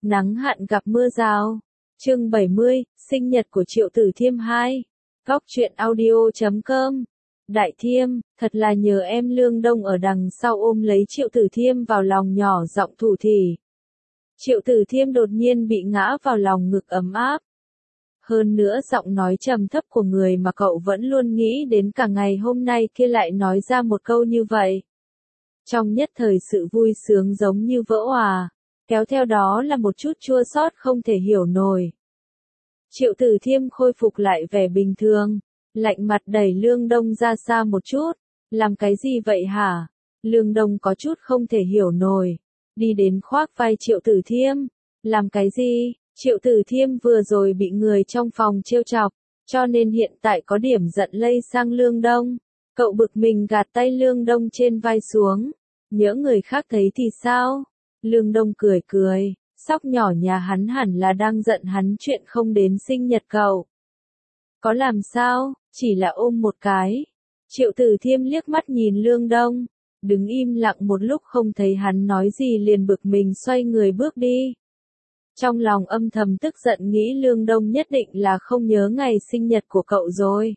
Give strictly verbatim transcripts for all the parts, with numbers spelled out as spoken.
Nắng hạn gặp mưa rào. Chương bảy mươi, sinh nhật của Triệu Tử Thiêm hai. Góc truyện audio chấm com. Đại Thiêm, thật là nhờ em. Lương Đông ở đằng sau ôm lấy Triệu Tử Thiêm vào lòng nhỏ giọng thủ thỉ. Triệu Tử Thiêm đột nhiên bị ngã vào lòng ngực ấm áp. Hơn nữa giọng nói trầm thấp của người mà cậu vẫn luôn nghĩ đến cả ngày hôm nay kia lại nói ra một câu như vậy. Trong nhất thời sự vui sướng giống như vỡ òa, kéo theo đó là một chút chua xót không thể hiểu nổi. Triệu Tử Thiêm khôi phục lại vẻ bình thường, lạnh mặt đẩy Lương Đông ra xa một chút. Làm cái gì vậy hả? Lương Đông có chút không thể hiểu nổi. Đi đến khoác vai Triệu Tử Thiêm. Làm cái gì? Triệu Tử Thiêm vừa rồi bị người trong phòng trêu chọc, cho nên hiện tại có điểm giận lây sang Lương Đông. Cậu bực mình gạt tay Lương Đông trên vai xuống. Nhỡ người khác thấy thì sao? Lương Đông cười cười, sóc nhỏ nhà hắn hẳn là đang giận hắn chuyện không đến sinh nhật cậu. Có làm sao, chỉ là ôm một cái. Triệu Tử Thiêm liếc mắt nhìn Lương Đông, đứng im lặng một lúc không thấy hắn nói gì liền bực mình xoay người bước đi. Trong lòng âm thầm tức giận nghĩ Lương Đông nhất định là không nhớ ngày sinh nhật của cậu rồi.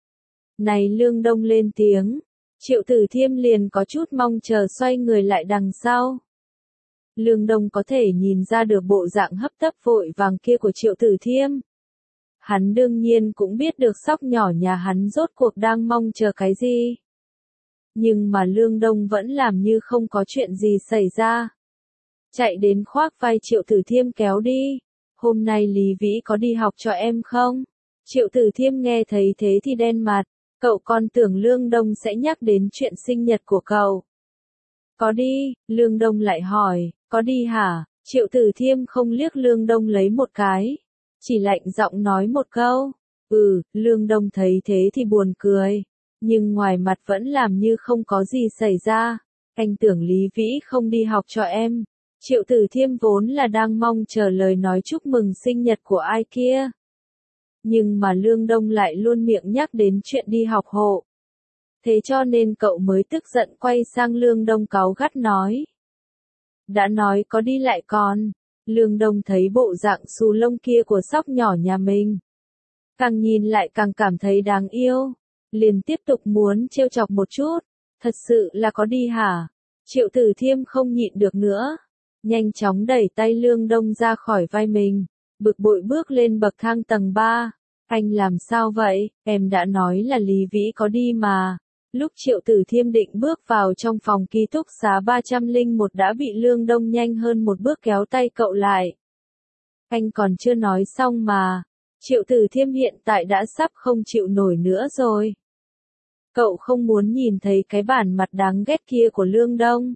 Này Lương Đông lên tiếng, Triệu Tử Thiêm liền có chút mong chờ xoay người lại đằng sau. Lương Đông có thể nhìn ra được bộ dạng hấp tấp vội vàng kia của Triệu Tử Thiêm. Hắn đương nhiên cũng biết được sóc nhỏ nhà hắn rốt cuộc đang mong chờ cái gì. Nhưng mà Lương Đông vẫn làm như không có chuyện gì xảy ra. Chạy đến khoác vai Triệu Tử Thiêm kéo đi. Hôm nay Lý Vĩ có đi học cho em không? Triệu Tử Thiêm nghe thấy thế thì đen mặt. Cậu còn tưởng Lương Đông sẽ nhắc đến chuyện sinh nhật của cậu. Có đi, Lương Đông lại hỏi, có đi hả? Triệu Tử Thiêm không liếc Lương Đông lấy một cái. Chỉ lạnh giọng nói một câu. Ừ, Lương Đông thấy thế thì buồn cười. Nhưng ngoài mặt vẫn làm như không có gì xảy ra. Anh tưởng Lý Vĩ không đi học cho em. Triệu Tử Thiêm vốn là đang mong chờ lời nói chúc mừng sinh nhật của ai kia. Nhưng mà Lương Đông lại luôn miệng nhắc đến chuyện đi học hộ. Thế cho nên cậu mới tức giận quay sang Lương Đông cáu gắt nói. Đã nói có đi lại còn. Lương Đông thấy bộ dạng xù lông kia của sóc nhỏ nhà mình. Càng nhìn lại càng cảm thấy đáng yêu. Liền tiếp tục muốn trêu chọc một chút. Thật sự là có đi hả? Triệu Tử Thiêm không nhịn được nữa. Nhanh chóng đẩy tay Lương Đông ra khỏi vai mình. Bực bội bước lên bậc thang tầng ba. Anh làm sao vậy? Em đã nói là Lý Vĩ có đi mà. Lúc Triệu Tử Thiêm định bước vào trong phòng ký túc xá ba không một đã bị Lương Đông nhanh hơn một bước kéo tay cậu lại. Anh còn chưa nói xong mà. Triệu Tử Thiêm hiện tại đã sắp không chịu nổi nữa rồi. Cậu không muốn nhìn thấy cái bản mặt đáng ghét kia của Lương Đông.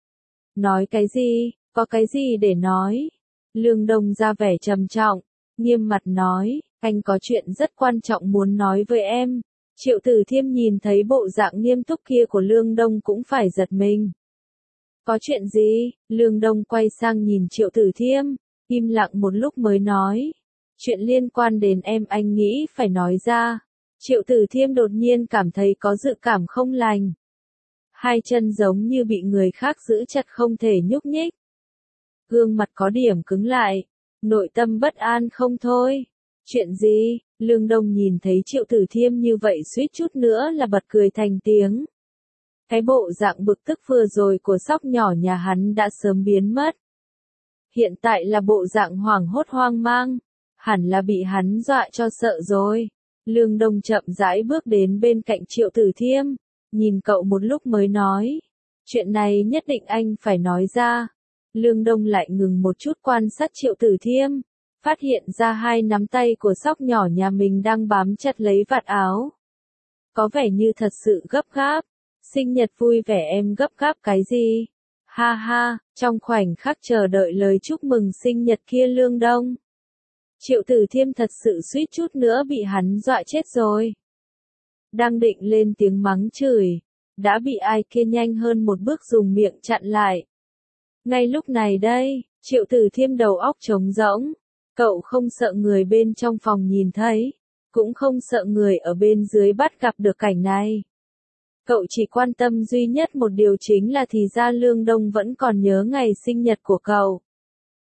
Nói cái gì? Có cái gì để nói? Lương Đông ra vẻ trầm trọng, nghiêm mặt nói, anh có chuyện rất quan trọng muốn nói với em. Triệu Tử Thiêm nhìn thấy bộ dạng nghiêm túc kia của Lương Đông cũng phải giật mình. Có chuyện gì? Lương Đông quay sang nhìn Triệu Tử Thiêm, im lặng một lúc mới nói. Chuyện liên quan đến em anh nghĩ phải nói ra. Triệu Tử Thiêm đột nhiên cảm thấy có dự cảm không lành. Hai chân giống như bị người khác giữ chặt không thể nhúc nhích. Gương mặt có điểm cứng lại, nội tâm bất an không thôi. Chuyện gì? Lương Đông nhìn thấy Triệu Tử Thiêm như vậy suýt chút nữa là bật cười thành tiếng. Cái bộ dạng bực tức vừa rồi của sóc nhỏ nhà hắn đã sớm biến mất. Hiện tại là bộ dạng hoảng hốt hoang mang, hẳn là bị hắn dọa cho sợ rồi. Lương Đông chậm rãi bước đến bên cạnh Triệu Tử Thiêm, nhìn cậu một lúc mới nói. Chuyện này nhất định anh phải nói ra. Lương Đông lại ngừng một chút quan sát Triệu Tử Thiêm, phát hiện ra hai nắm tay của sóc nhỏ nhà mình đang bám chặt lấy vạt áo. Có vẻ như thật sự gấp gáp. Sinh nhật vui vẻ em gấp gáp cái gì? Ha ha, trong khoảnh khắc chờ đợi lời chúc mừng sinh nhật kia Lương Đông. Triệu Tử Thiêm thật sự suýt chút nữa bị hắn dọa chết rồi. Đang định lên tiếng mắng chửi, đã bị ai kia nhanh hơn một bước dùng miệng chặn lại. Ngay lúc này đây, Triệu Tử Thiêm đầu óc trống rỗng. Cậu không sợ người bên trong phòng nhìn thấy, cũng không sợ người ở bên dưới bắt gặp được cảnh này. Cậu chỉ quan tâm duy nhất một điều chính là thì ra Lương Đông vẫn còn nhớ ngày sinh nhật của cậu.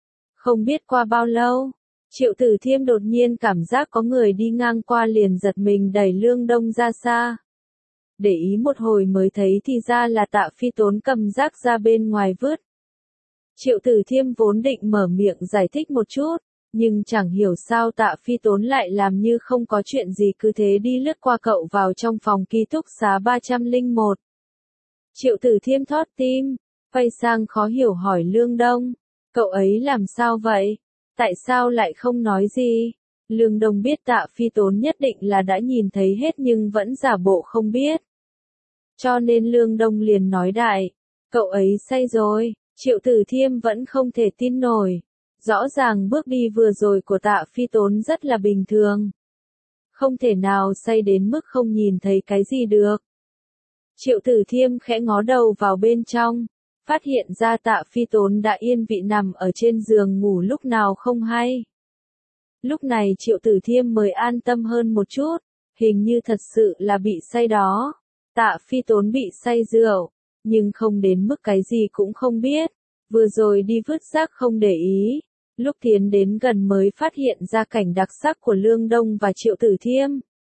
Không biết qua bao lâu, Triệu Tử Thiêm đột nhiên cảm giác có người đi ngang qua liền giật mình đẩy Lương Đông ra xa. Để ý một hồi mới thấy thì ra là Tạ Phi Tốn cầm rác ra bên ngoài vứt. Triệu Tử Thiêm vốn định mở miệng giải thích một chút, nhưng chẳng hiểu sao Tạ Phi Tốn lại làm như không có chuyện gì cứ thế đi lướt qua cậu vào trong phòng ký túc xá ba không một. Triệu Tử Thiêm thót tim, quay sang khó hiểu hỏi Lương Đông, cậu ấy làm sao vậy? Tại sao lại không nói gì? Lương Đông biết Tạ Phi Tốn nhất định là đã nhìn thấy hết nhưng vẫn giả bộ không biết. Cho nên Lương Đông liền nói đại, cậu ấy say rồi. Triệu Tử Thiêm vẫn không thể tin nổi. Rõ ràng bước đi vừa rồi của Tạ Phi Tốn rất là bình thường. Không thể nào say đến mức không nhìn thấy cái gì được. Triệu Tử Thiêm khẽ ngó đầu vào bên trong, phát hiện ra Tạ Phi Tốn đã yên vị nằm ở trên giường ngủ lúc nào không hay. Lúc này Triệu Tử Thiêm mới an tâm hơn một chút, hình như thật sự là bị say đó. Tạ Phi Tốn bị say rượu, nhưng không đến mức cái gì cũng không biết, vừa rồi đi vứt rác không để ý, lúc tiến đến gần mới phát hiện ra cảnh đặc sắc của Lương Đông và Triệu Tử Thiêm.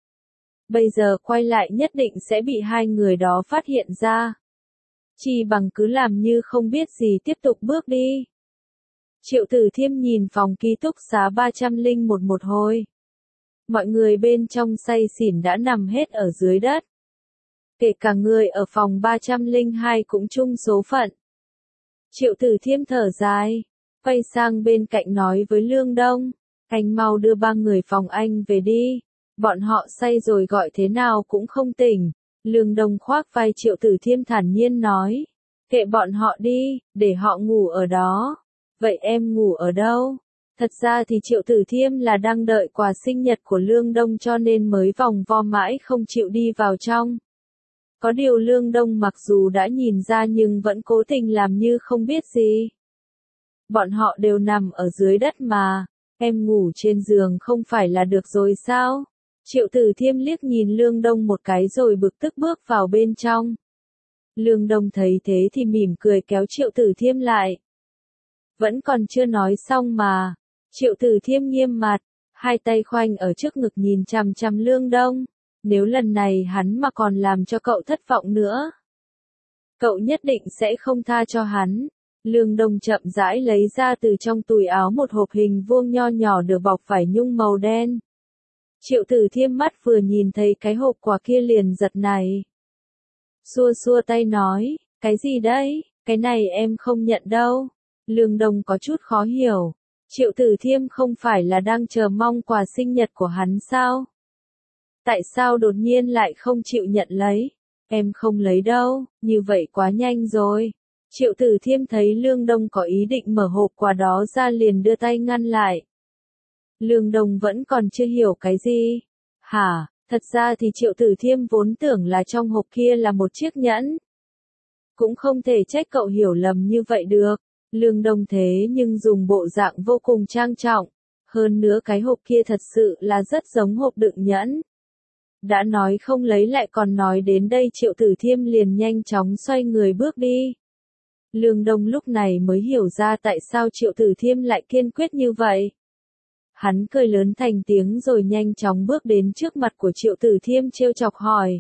Bây giờ quay lại nhất định sẽ bị hai người đó phát hiện ra. Chỉ bằng cứ làm như không biết gì tiếp tục bước đi. Triệu Tử Thiêm nhìn phòng ký túc xá ba không một một hồi. Mọi người bên trong say xỉn đã nằm hết ở dưới đất. Kể cả người ở phòng ba không hai cũng chung số phận. Triệu Tử Thiêm thở dài, quay sang bên cạnh nói với Lương Đông, anh mau đưa ba người phòng anh về đi, bọn họ say rồi gọi thế nào cũng không tỉnh. Lương Đông khoác vai Triệu Tử Thiêm thản nhiên nói, kệ bọn họ đi, để họ ngủ ở đó. Vậy em ngủ ở đâu? Thật ra thì Triệu Tử Thiêm là đang đợi quà sinh nhật của Lương Đông cho nên mới vòng vo mãi không chịu đi vào trong. Có điều Lương Đông mặc dù đã nhìn ra nhưng vẫn cố tình làm như không biết gì. Bọn họ đều nằm ở dưới đất mà, em ngủ trên giường không phải là được rồi sao? Triệu Tử Thiêm liếc nhìn Lương Đông một cái rồi bực tức bước vào bên trong. Lương Đông thấy thế thì mỉm cười kéo Triệu Tử Thiêm lại. Vẫn còn chưa nói xong mà. Triệu Tử Thiêm nghiêm mặt, hai tay khoanh ở trước ngực nhìn chằm chằm Lương Đông. Nếu lần này hắn mà còn làm cho cậu thất vọng nữa, cậu nhất định sẽ không tha cho hắn. Lương Đông chậm rãi lấy ra từ trong túi áo một hộp hình vuông nho nhỏ được bọc vải nhung màu đen. Triệu Tử Thiêm mắt vừa nhìn thấy cái hộp quà kia liền giật này. Xua xua tay nói, cái gì đấy, cái này em không nhận đâu. Lương Đông có chút khó hiểu. Triệu Tử Thiêm không phải là đang chờ mong quà sinh nhật của hắn sao? Tại sao đột nhiên lại không chịu nhận lấy? Em không lấy đâu, như vậy quá nhanh rồi. Triệu Tử Thiêm thấy Lương Đông có ý định mở hộp quà đó ra liền đưa tay ngăn lại. Lương Đông vẫn còn chưa hiểu cái gì. Hả, thật ra thì Triệu Tử Thiêm vốn tưởng là trong hộp kia là một chiếc nhẫn. Cũng không thể trách cậu hiểu lầm như vậy được. Lương Đông thế nhưng dùng bộ dạng vô cùng trang trọng. Hơn nữa cái hộp kia thật sự là rất giống hộp đựng nhẫn. Đã nói không lấy lại còn nói đến đây Triệu Tử Thiêm liền nhanh chóng xoay người bước đi. Lương Đông lúc này mới hiểu ra tại sao Triệu Tử Thiêm lại kiên quyết như vậy. Hắn cười lớn thành tiếng rồi nhanh chóng bước đến trước mặt của Triệu Tử Thiêm trêu chọc hỏi.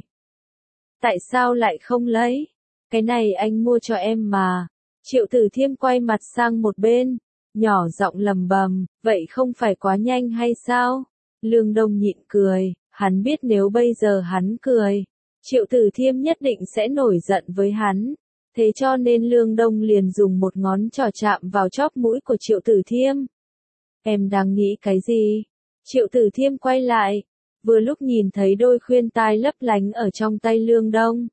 Tại sao lại không lấy? Cái này anh mua cho em mà. Triệu Tử Thiêm quay mặt sang một bên, nhỏ giọng lầm bầm, vậy không phải quá nhanh hay sao? Lương Đông nhịn cười, hắn biết nếu bây giờ hắn cười, Triệu Tử Thiêm nhất định sẽ nổi giận với hắn. Thế cho nên Lương Đông liền dùng một ngón trỏ chạm vào chóp mũi của Triệu Tử Thiêm. Em đang nghĩ cái gì? Triệu Tử Thiêm quay lại, vừa lúc nhìn thấy đôi khuyên tai lấp lánh ở trong tay Lương Đông.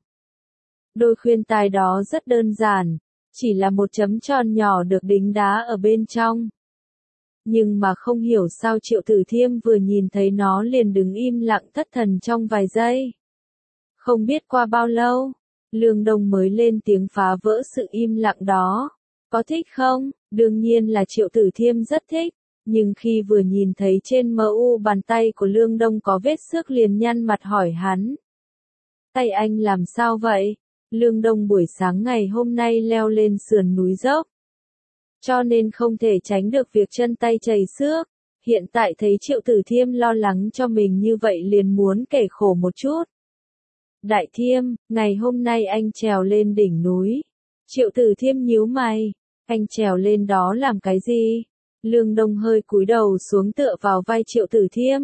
Đôi khuyên tai đó rất đơn giản, chỉ là một chấm tròn nhỏ được đính đá ở bên trong. Nhưng mà không hiểu sao Triệu Tử Thiêm vừa nhìn thấy nó liền đứng im lặng thất thần trong vài giây. Không biết qua bao lâu, Lương Đông mới lên tiếng phá vỡ sự im lặng đó. Có thích không? Đương nhiên là Triệu Tử Thiêm rất thích. Nhưng khi vừa nhìn thấy trên mờ u bàn tay của Lương Đông có vết xước liền nhăn mặt hỏi hắn. Tay anh làm sao vậy? Lương Đông buổi sáng ngày hôm nay leo lên sườn núi dốc. cho nên không thể tránh được việc chân tay chảy xước. Hiện tại thấy Triệu Tử Thiêm lo lắng cho mình như vậy liền muốn kể khổ một chút. Đại Thiêm, ngày hôm nay anh trèo lên đỉnh núi. Triệu Tử Thiêm nhíu mày, anh trèo lên đó làm cái gì? Lương Đông hơi cúi đầu xuống tựa vào vai Triệu Tử Thiêm.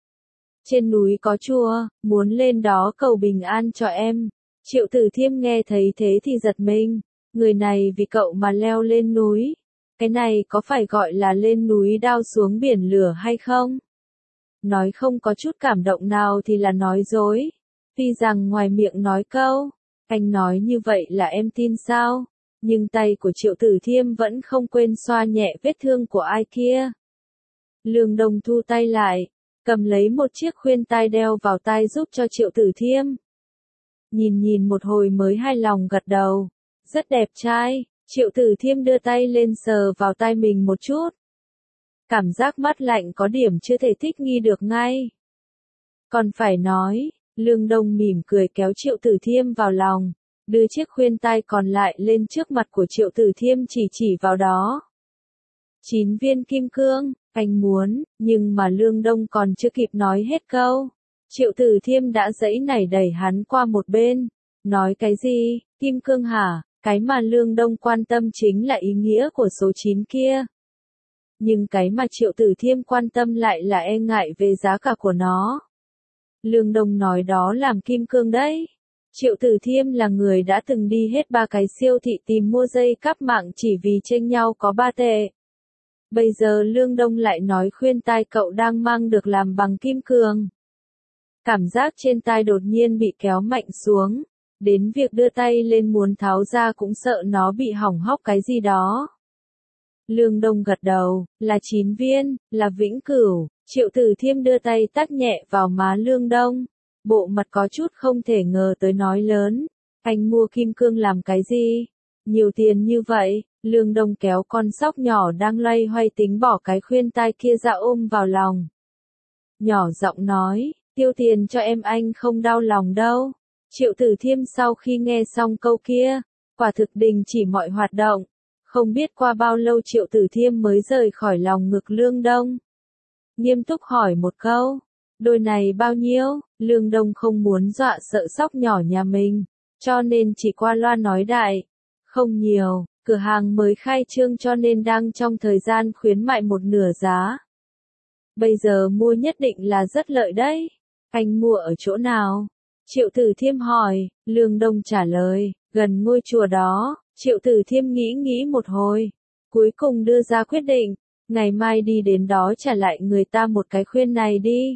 Trên núi có chùa, muốn lên đó cầu bình an cho em. Triệu Tử Thiêm nghe thấy thế thì giật mình, người này vì cậu mà leo lên núi. Cái này có phải gọi là lên núi đao xuống biển lửa hay không? Nói không có chút cảm động nào thì là nói dối. Tuy rằng ngoài miệng nói câu, anh nói như vậy là em tin sao? Nhưng tay của Triệu Tử Thiêm vẫn không quên xoa nhẹ vết thương của ai kia. Lương Đông thu tay lại, cầm lấy một chiếc khuyên tai đeo vào tai giúp cho Triệu Tử Thiêm. Nhìn nhìn một hồi mới hài lòng gật đầu. Rất đẹp trai. Triệu Tử Thiêm đưa tay lên sờ vào tai mình một chút. Cảm giác mát lạnh có điểm chưa thể thích nghi được ngay. Còn phải nói, Lương Đông mỉm cười kéo Triệu Tử Thiêm vào lòng, đưa chiếc khuyên tai còn lại lên trước mặt của Triệu Tử Thiêm chỉ chỉ vào đó. Chín viên kim cương, anh muốn, nhưng mà Lương Đông còn chưa kịp nói hết câu. Triệu Tử Thiêm đã giãy nảy đẩy hắn qua một bên. Nói cái gì, kim cương hả? Cái mà Lương Đông quan tâm chính là ý nghĩa của số chín kia. Nhưng cái mà Triệu Tử Thiêm quan tâm lại là e ngại về giá cả của nó. Lương Đông nói đó làm kim cương đấy. Triệu Tử Thiêm là người đã từng đi hết ba cái siêu thị tìm mua dây cáp mạng chỉ vì chênh nhau có ba tệ. Bây giờ Lương Đông lại nói khuyên tai cậu đang mang được làm bằng kim cương. Cảm giác trên tai đột nhiên bị kéo mạnh xuống. Đến việc đưa tay lên muốn tháo ra cũng sợ nó bị hỏng hóc cái gì đó. Lương Đông gật đầu, là chín viên, là vĩnh cửu. Triệu Tử Thiêm đưa tay tát nhẹ vào má Lương Đông. Bộ mặt có chút không thể ngờ tới nói lớn. Anh mua kim cương làm cái gì? Nhiều tiền như vậy. Lương Đông kéo con sóc nhỏ đang loay hoay tính bỏ cái khuyên tai kia ra ôm vào lòng. Nhỏ giọng nói, tiêu tiền cho em anh không đau lòng đâu. Triệu Tử Thiêm sau khi nghe xong câu kia, quả thực đình chỉ mọi hoạt động. Không biết qua bao lâu Triệu Tử Thiêm mới rời khỏi lòng ngực Lương Đông. Nghiêm túc hỏi một câu, đôi này bao nhiêu? Lương Đông không muốn dọa sợ sóc nhỏ nhà mình, cho nên chỉ qua loa nói đại. Không nhiều, cửa hàng mới khai trương cho nên đang trong thời gian khuyến mại một nửa giá. Bây giờ mua nhất định là rất lợi đấy. Anh mua ở chỗ nào? Triệu Tử Thiêm hỏi. Lương Đông trả lời, gần ngôi chùa đó. Triệu Tử Thiêm nghĩ nghĩ một hồi, cuối cùng đưa ra quyết định, ngày mai đi đến đó trả lại người ta một cái khuyên này đi.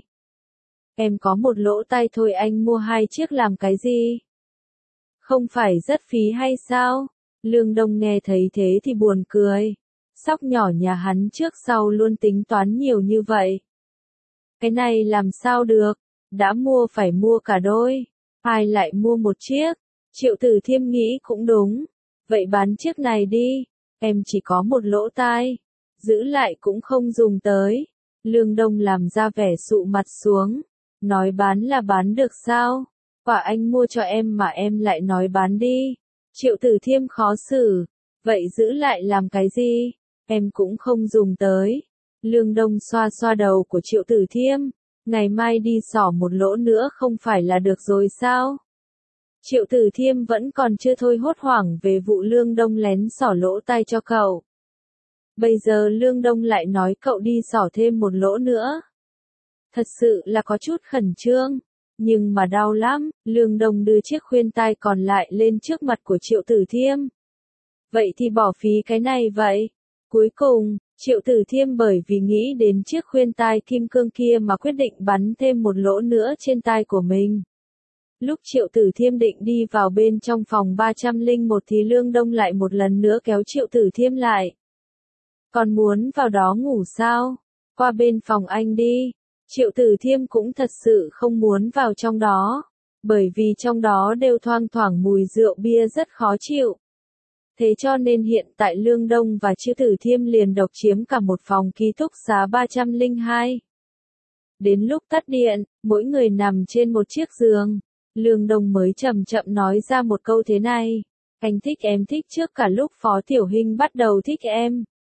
Em có một lỗ tai thôi, anh mua hai chiếc làm cái gì? Không phải rất phí hay sao? Lương Đông nghe thấy thế thì buồn cười. Sóc nhỏ nhà hắn trước sau luôn tính toán nhiều như vậy. Cái này làm sao được? Đã mua phải mua cả đôi. Ai lại mua một chiếc? Triệu Tử Thiêm nghĩ cũng đúng. Vậy bán chiếc này đi. Em chỉ có một lỗ tai. Giữ lại cũng không dùng tới. Lương Đông làm ra vẻ sụ mặt xuống. Nói bán là bán được sao? Quả anh mua cho em mà em lại nói bán đi. Triệu Tử Thiêm khó xử. Vậy giữ lại làm cái gì? Em cũng không dùng tới. Lương Đông xoa xoa đầu của Triệu Tử Thiêm. Ngày mai đi xỏ một lỗ nữa không phải là được rồi sao? Triệu Tử Thiêm vẫn còn chưa thôi hốt hoảng về vụ Lương Đông lén xỏ lỗ tai cho cậu. Bây giờ Lương Đông lại nói cậu đi xỏ thêm một lỗ nữa. Thật sự là có chút khẩn trương. Nhưng mà đau lắm. Lương Đông đưa chiếc khuyên tai còn lại lên trước mặt của Triệu Tử Thiêm. Vậy thì bỏ phí cái này vậy. Cuối cùng, Triệu Tử Thiêm bởi vì nghĩ đến chiếc khuyên tai kim cương kia mà quyết định bắn thêm một lỗ nữa trên tai của mình. Lúc Triệu Tử Thiêm định đi vào bên trong phòng ba trăm lẻ một thì Lương Đông lại một lần nữa kéo Triệu Tử Thiêm lại. Còn muốn vào đó ngủ sao? Qua bên phòng anh đi. Triệu Tử Thiêm cũng thật sự không muốn vào trong đó. Bởi vì trong đó đều thoang thoảng mùi rượu bia rất khó chịu. Thế cho nên hiện tại Lương Đông và Triệu Tử Thiêm liền độc chiếm cả một phòng ký túc xá ba trăm lẻ hai. Đến lúc tắt điện, mỗi người nằm trên một chiếc giường. Lương Đông mới chậm chậm nói ra một câu thế này. Anh thích em thích trước cả lúc Phó Tiểu Hinh bắt đầu thích em.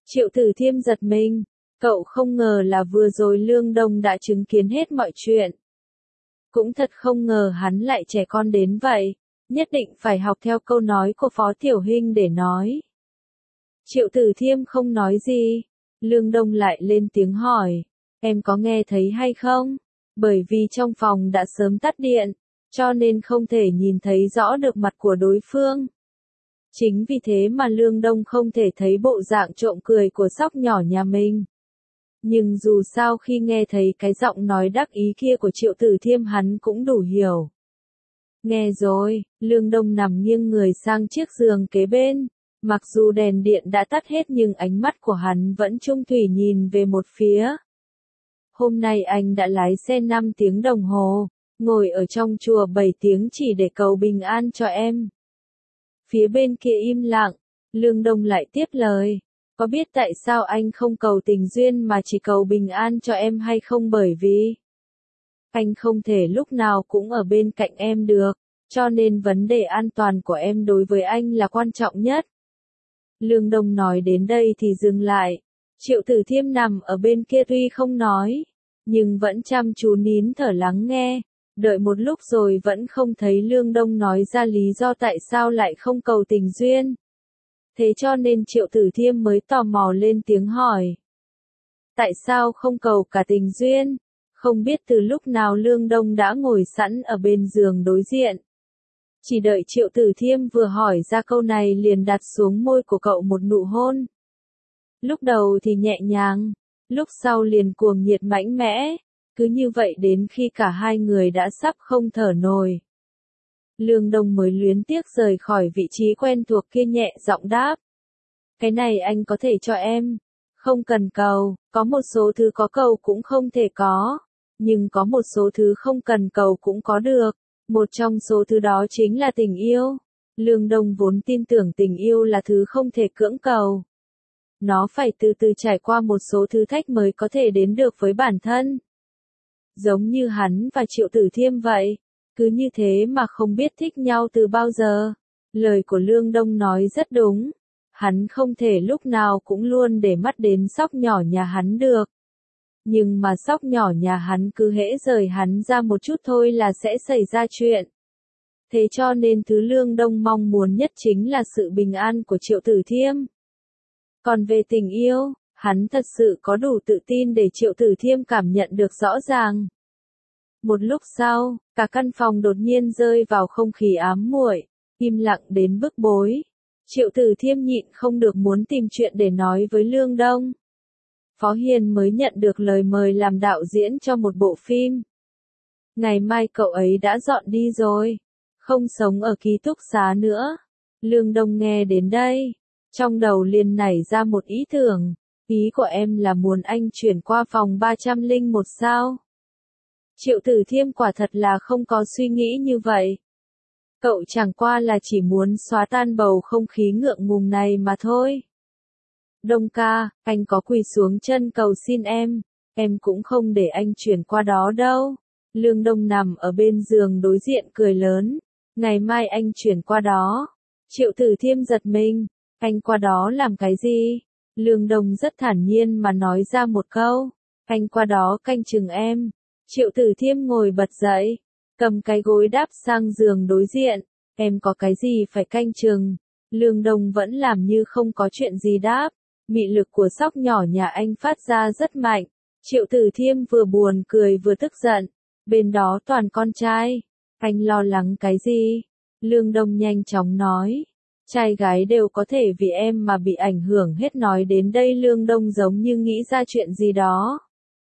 Triệu Tử Thiêm giật mình, cậu không ngờ là vừa rồi Lương Đông đã chứng kiến hết mọi chuyện. Cũng thật không ngờ hắn lại trẻ con đến vậy, nhất định phải học theo câu nói của Phó Tiểu Hinh để nói. Triệu Tử Thiêm không nói gì, Lương Đông lại lên tiếng hỏi, em có nghe thấy hay không? Bởi vì trong phòng đã sớm tắt điện, cho nên không thể nhìn thấy rõ được mặt của đối phương. Chính vì thế mà Lương Đông không thể thấy bộ dạng trộm cười của Sóc nhỏ nhà mình. Nhưng dù sao khi nghe thấy cái giọng nói đắc ý kia của Triệu Tử Thiêm hắn cũng đủ hiểu. Nghe rồi, Lương Đông nằm nghiêng người sang chiếc giường kế bên. Mặc dù đèn điện đã tắt hết nhưng ánh mắt của hắn vẫn trung thủy nhìn về một phía. Hôm nay anh đã lái xe năm tiếng đồng hồ, ngồi ở trong chùa bảy tiếng chỉ để cầu bình an cho em. Phía bên kia im lặng, Lương Đông lại tiếp lời. Có biết tại sao anh không cầu tình duyên mà chỉ cầu bình an cho em hay không? Bởi vì anh không thể lúc nào cũng ở bên cạnh em được, cho nên vấn đề an toàn của em đối với anh là quan trọng nhất. Lương Đông nói đến đây thì dừng lại. Triệu Tử Thiêm nằm ở bên kia tuy không nói, nhưng vẫn chăm chú nín thở lắng nghe. Đợi một lúc rồi vẫn không thấy Lương Đông nói ra lý do tại sao lại không cầu tình duyên. Thế cho nên Triệu Tử Thiêm mới tò mò lên tiếng hỏi. Tại sao không cầu cả tình duyên? Không biết từ lúc nào Lương Đông đã ngồi sẵn ở bên giường đối diện. Chỉ đợi Triệu Tử Thiêm vừa hỏi ra câu này liền đặt xuống môi của cậu một nụ hôn. Lúc đầu thì nhẹ nhàng, lúc sau liền cuồng nhiệt mạnh mẽ, cứ như vậy đến khi cả hai người đã sắp không thở nổi. Lương Đông mới luyến tiếc rời khỏi vị trí quen thuộc kia nhẹ giọng đáp. Cái này anh có thể cho em, không cần cầu, có một số thứ có cầu cũng không thể có, nhưng có một số thứ không cần cầu cũng có được. Một trong số thứ đó chính là tình yêu. Lương Đông vốn tin tưởng tình yêu là thứ không thể cưỡng cầu. Nó phải từ từ trải qua một số thử thách mới có thể đến được với bản thân. Giống như hắn và Triệu Tử Thiêm vậy, cứ như thế mà không biết thích nhau từ bao giờ. Lời của Lương Đông nói rất đúng, hắn không thể lúc nào cũng luôn để mắt đến Sóc nhỏ nhà hắn được. Nhưng mà Sóc nhỏ nhà hắn cứ hễ rời hắn ra một chút thôi là sẽ xảy ra chuyện. Thế cho nên thứ Lương Đông mong muốn nhất chính là sự bình an của Triệu Tử Thiêm. Còn về tình yêu, hắn thật sự có đủ tự tin để Triệu Tử Thiêm cảm nhận được rõ ràng. Một lúc sau, cả căn phòng đột nhiên rơi vào không khí ám muội, im lặng đến bức bối. Triệu Tử Thiêm nhịn không được muốn tìm chuyện để nói với Lương Đông. Phó Hiền mới nhận được lời mời làm đạo diễn cho một bộ phim. Ngày mai cậu ấy đã dọn đi rồi, không sống ở ký túc xá nữa. Lương Đông nghe đến đây, trong đầu liền nảy ra một ý tưởng. Ý của em là muốn anh chuyển qua phòng ba trăm lẻ một sao? Triệu Tử Thiêm quả thật là không có suy nghĩ như vậy. Cậu chẳng qua là chỉ muốn xóa tan bầu không khí ngượng ngùng này mà thôi. Đông ca, anh có quỳ xuống chân cầu xin em, em cũng không để anh chuyển qua đó đâu. Lương Đông nằm ở bên giường đối diện cười lớn. Ngày mai anh chuyển qua đó. Triệu Tử Thiêm giật mình. Anh qua đó làm cái gì? Lương Đông rất thản nhiên mà nói ra một câu. Anh qua đó canh chừng em. Triệu Tử Thiêm ngồi bật dậy, cầm cái gối đáp sang giường đối diện. Em có cái gì phải canh chừng? Lương Đông vẫn làm như không có chuyện gì đáp. Mị lực của Sóc nhỏ nhà anh phát ra rất mạnh. Triệu Tử Thiêm vừa buồn cười vừa tức giận. Bên đó toàn con trai. Anh lo lắng cái gì? Lương Đông nhanh chóng nói. Trai gái đều có thể vì em mà bị ảnh hưởng hết. Nói đến đây Lương Đông giống như nghĩ ra chuyện gì đó.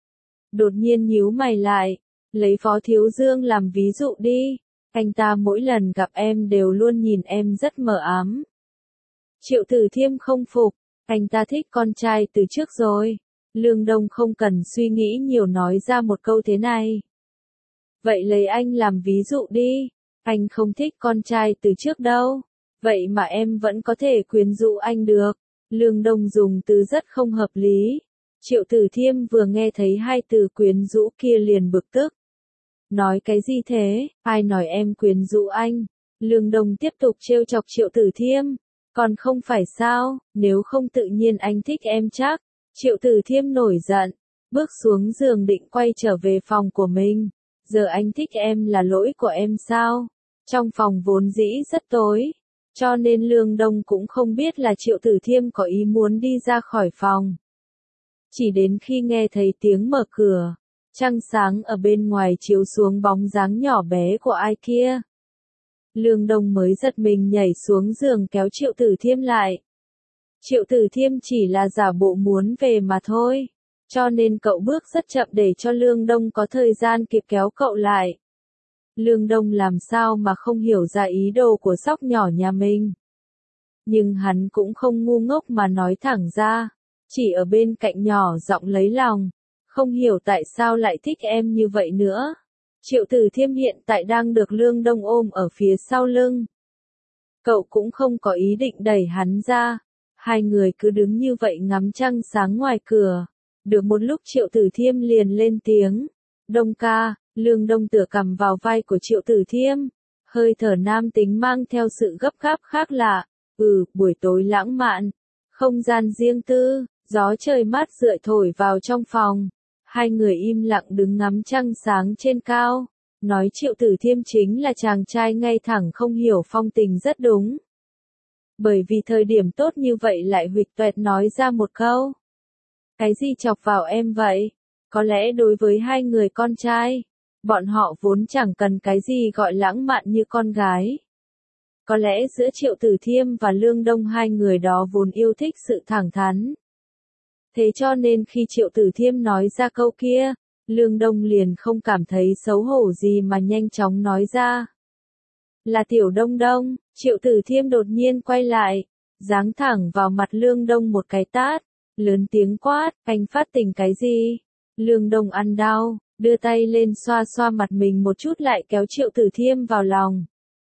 Đột nhiên nhíu mày lại. Lấy Phó Thiếu Dương làm ví dụ đi. Anh ta mỗi lần gặp em đều luôn nhìn em rất mờ ám. Triệu Tử Thiêm không phục. Anh ta thích con trai từ trước rồi. Lương Đông không cần suy nghĩ nhiều nói ra một câu thế này. Vậy lấy anh làm ví dụ đi. Anh không thích con trai từ trước đâu. Vậy mà em vẫn có thể quyến rũ anh được. Lương Đông dùng từ rất không hợp lý. Triệu Tử Thiêm vừa nghe thấy hai từ quyến rũ kia liền bực tức. Nói cái gì thế? Ai nói em quyến rũ anh? Lương Đông tiếp tục trêu chọc Triệu Tử Thiêm. Còn không phải sao, nếu không tự nhiên anh thích em chắc. Triệu Tử Thiêm nổi giận, bước xuống giường định quay trở về phòng của mình. Giờ anh thích em là lỗi của em sao? Trong phòng vốn dĩ rất tối, cho nên Lương Đông cũng không biết là Triệu Tử Thiêm có ý muốn đi ra khỏi phòng. Chỉ đến khi nghe thấy tiếng mở cửa, trăng sáng ở bên ngoài chiếu xuống bóng dáng nhỏ bé của ai kia. Lương Đông mới giật mình nhảy xuống giường kéo Triệu Tử Thiêm lại. Triệu Tử Thiêm chỉ là giả bộ muốn về mà thôi, cho nên cậu bước rất chậm để cho Lương Đông có thời gian kịp kéo cậu lại. Lương Đông làm sao mà không hiểu ra ý đồ của sóc nhỏ nhà mình. Nhưng hắn cũng không ngu ngốc mà nói thẳng ra, chỉ ở bên cạnh nhỏ giọng lấy lòng, không hiểu tại sao lại thích em như vậy nữa. Triệu Tử Thiêm hiện tại đang được Lương Đông ôm ở phía sau lưng. Cậu cũng không có ý định đẩy hắn ra, hai người cứ đứng như vậy ngắm trăng sáng ngoài cửa. Được một lúc Triệu Tử Thiêm liền lên tiếng, Đông ca. Lương Đông tựa cằm vào vai của Triệu Tử Thiêm, hơi thở nam tính mang theo sự gấp gáp khác lạ. Ừ, buổi tối lãng mạn, không gian riêng tư, gió trời mát rượi thổi vào trong phòng. Hai người im lặng đứng ngắm trăng sáng trên cao. Nói Triệu Tử Thiêm chính là chàng trai ngay thẳng không hiểu phong tình rất đúng. Bởi vì thời điểm tốt như vậy lại huỵch toẹt nói ra một câu. Cái gì chọc vào em vậy? Có lẽ đối với hai người con trai, bọn họ vốn chẳng cần cái gì gọi lãng mạn như con gái. Có lẽ giữa Triệu Tử Thiêm và Lương Đông hai người đó vốn yêu thích sự thẳng thắn. Thế cho nên khi Triệu Tử Thiêm nói ra câu kia, Lương Đông liền không cảm thấy xấu hổ gì mà nhanh chóng nói ra. Là Tiểu Đông Đông. Triệu Tử Thiêm đột nhiên quay lại, giáng thẳng vào mặt Lương Đông một cái tát, lớn tiếng quát, anh phát tình cái gì? Lương Đông ăn đau, đưa tay lên xoa xoa mặt mình một chút lại kéo Triệu Tử Thiêm vào lòng.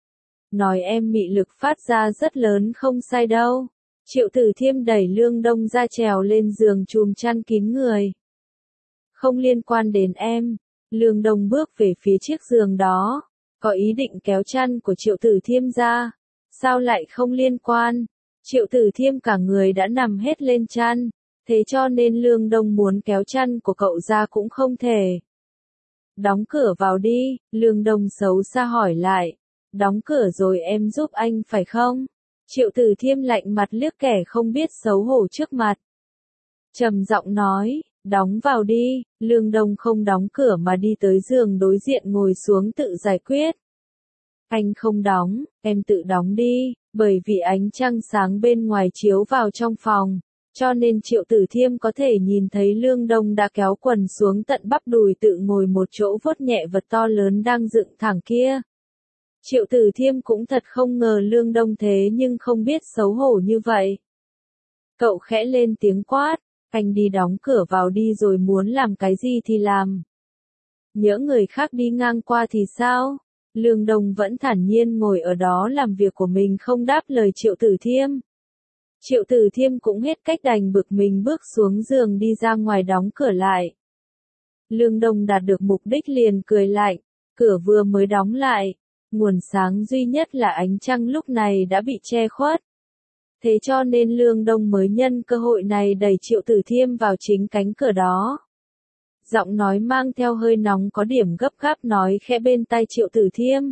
Nói em mị lực phát ra rất lớn không sai đâu. Triệu Tử Thiêm đẩy Lương Đông ra trèo lên giường chùm chăn kín người. Không liên quan đến em. Lương Đông bước về phía chiếc giường đó, có ý định kéo chăn của Triệu Tử Thiêm ra. Sao lại không liên quan? Triệu Tử Thiêm cả người đã nằm hết lên chăn, thế cho nên Lương Đông muốn kéo chăn của cậu ra cũng không thể. Đóng cửa vào đi, Lương Đông xấu xa hỏi lại. Đóng cửa rồi em giúp anh phải không? Triệu Tử Thiêm lạnh mặt liếc kẻ không biết xấu hổ trước mặt. Trầm giọng nói, đóng vào đi. Lương Đông không đóng cửa mà đi tới giường đối diện ngồi xuống tự giải quyết. Anh không đóng, em tự đóng đi, bởi vì ánh trăng sáng bên ngoài chiếu vào trong phòng, cho nên Triệu Tử Thiêm có thể nhìn thấy Lương Đông đã kéo quần xuống tận bắp đùi tự ngồi một chỗ vuốt nhẹ vật to lớn đang dựng thẳng kia. Triệu Tử Thiêm cũng thật không ngờ Lương Đông thế nhưng không biết xấu hổ như vậy. Cậu khẽ lên tiếng quát, anh đi đóng cửa vào đi rồi muốn làm cái gì thì làm. Nhỡ người khác đi ngang qua thì sao? Lương Đông vẫn thản nhiên ngồi ở đó làm việc của mình không đáp lời Triệu Tử Thiêm. Triệu Tử Thiêm cũng hết cách đành bực mình bước xuống giường đi ra ngoài đóng cửa lại. Lương Đông đạt được mục đích liền cười lạnh, cửa vừa mới đóng lại, nguồn sáng duy nhất là ánh trăng lúc này đã bị che khuất. Thế cho nên Lương Đông mới nhân cơ hội này đẩy Triệu Tử Thiêm vào chính cánh cửa đó. Giọng nói mang theo hơi nóng có điểm gấp gáp nói khẽ bên tai Triệu Tử Thiêm.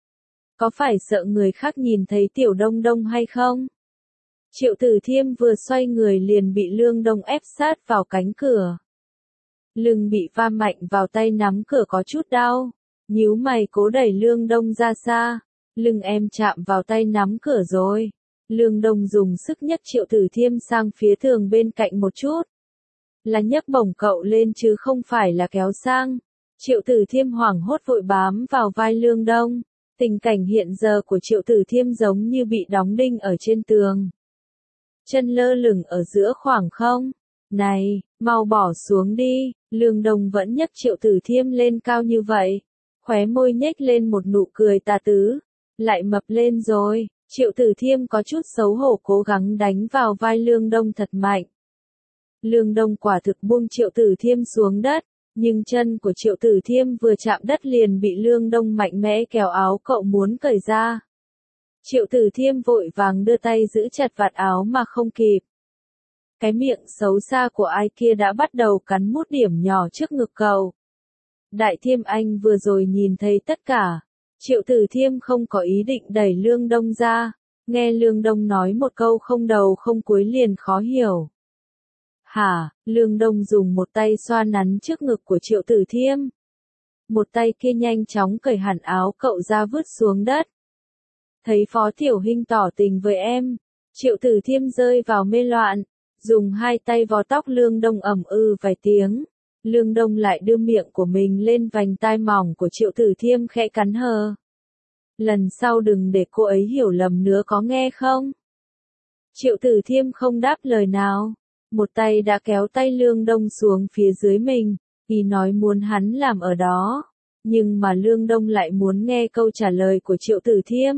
Có phải sợ người khác nhìn thấy Tiểu Đông Đông hay không? Triệu Tử Thiêm vừa xoay người liền bị Lương Đông ép sát vào cánh cửa. Lưng bị va mạnh vào tay nắm cửa có chút đau. Nhíu mày cố đẩy Lương Đông ra xa. Lưng em chạm vào tay nắm cửa rồi. Lương Đông dùng sức nhấc Triệu Tử Thiêm sang phía tường bên cạnh một chút. Là nhấc bổng cậu lên chứ không phải là kéo sang. Triệu Tử Thiêm hoảng hốt vội bám vào vai Lương Đông. Tình cảnh hiện giờ của Triệu Tử Thiêm giống như bị đóng đinh ở trên tường. Chân lơ lửng ở giữa khoảng không. Này, mau bỏ xuống đi. Lương Đông vẫn nhấc Triệu Tử Thiêm lên cao như vậy. Khóe môi nhếch lên một nụ cười tà tứ. Lại mập lên rồi. Triệu Tử Thiêm có chút xấu hổ cố gắng đánh vào vai Lương Đông thật mạnh. Lương Đông quả thực buông Triệu Tử Thiêm xuống đất, nhưng chân của Triệu Tử Thiêm vừa chạm đất liền bị Lương Đông mạnh mẽ kéo áo cậu muốn cởi ra. Triệu Tử Thiêm vội vàng đưa tay giữ chặt vạt áo mà không kịp. Cái miệng xấu xa của ai kia đã bắt đầu cắn mút điểm nhỏ trước ngực cậu. Đại Thiêm anh vừa rồi nhìn thấy tất cả. Triệu Tử Thiêm không có ý định đẩy Lương Đông ra. Nghe Lương Đông nói một câu không đầu không cuối liền khó hiểu. Hả, Lương Đông dùng một tay xoa nắn trước ngực của Triệu Tử Thiêm. Một tay kia nhanh chóng cởi hẳn áo cậu ra vứt xuống đất. Thấy Phó Tiểu Hinh tỏ tình với em, Triệu Tử Thiêm rơi vào mê loạn, dùng hai tay vò tóc Lương Đông ầm ư vài tiếng. Lương Đông lại đưa miệng của mình lên vành tai mỏng của Triệu Tử Thiêm khẽ cắn hờ. Lần sau đừng để cô ấy hiểu lầm nữa có nghe không? Triệu Tử Thiêm không đáp lời nào. Một tay đã kéo tay Lương Đông xuống phía dưới mình, vì nói muốn hắn làm ở đó. Nhưng mà Lương Đông lại muốn nghe câu trả lời của Triệu Tử Thiêm.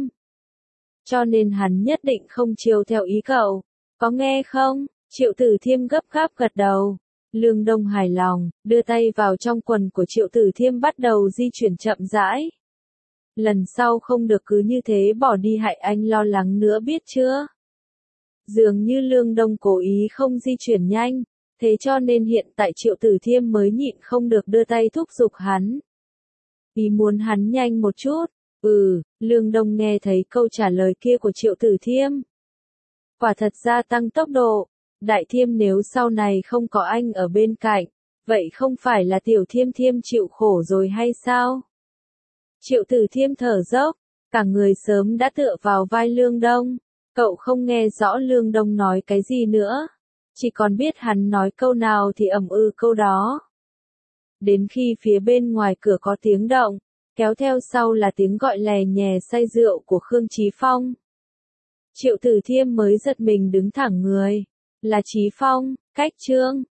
Cho nên hắn nhất định không chiều theo ý cậu. Có nghe không? Triệu Tử Thiêm gấp gáp gật đầu. Lương Đông hài lòng, đưa tay vào trong quần của Triệu Tử Thiêm bắt đầu di chuyển chậm rãi. Lần sau không được cứ như thế bỏ đi hại anh lo lắng nữa biết chưa? Dường như Lương Đông cố ý không di chuyển nhanh, thế cho nên hiện tại Triệu Tử Thiêm mới nhịn không được đưa tay thúc giục hắn. Ý muốn hắn nhanh một chút. Ừ, Lương Đông nghe thấy câu trả lời kia của Triệu Tử Thiêm. Quả thật gia tăng tốc độ. Đại Thiêm nếu sau này không có anh ở bên cạnh, vậy không phải là Tiểu Thiêm Thiêm chịu khổ rồi hay sao? Triệu Tử Thiêm thở dốc, cả người sớm đã tựa vào vai Lương Đông. Cậu không nghe rõ Lương Đông nói cái gì nữa. Chỉ còn biết hắn nói câu nào thì ầm ư câu đó. Đến khi phía bên ngoài cửa có tiếng động, kéo theo sau là tiếng gọi lè nhè say rượu của Khương Chí Phong. Triệu Tử Thiêm mới giật mình đứng thẳng người. Là Chí Phong, Cách Trương,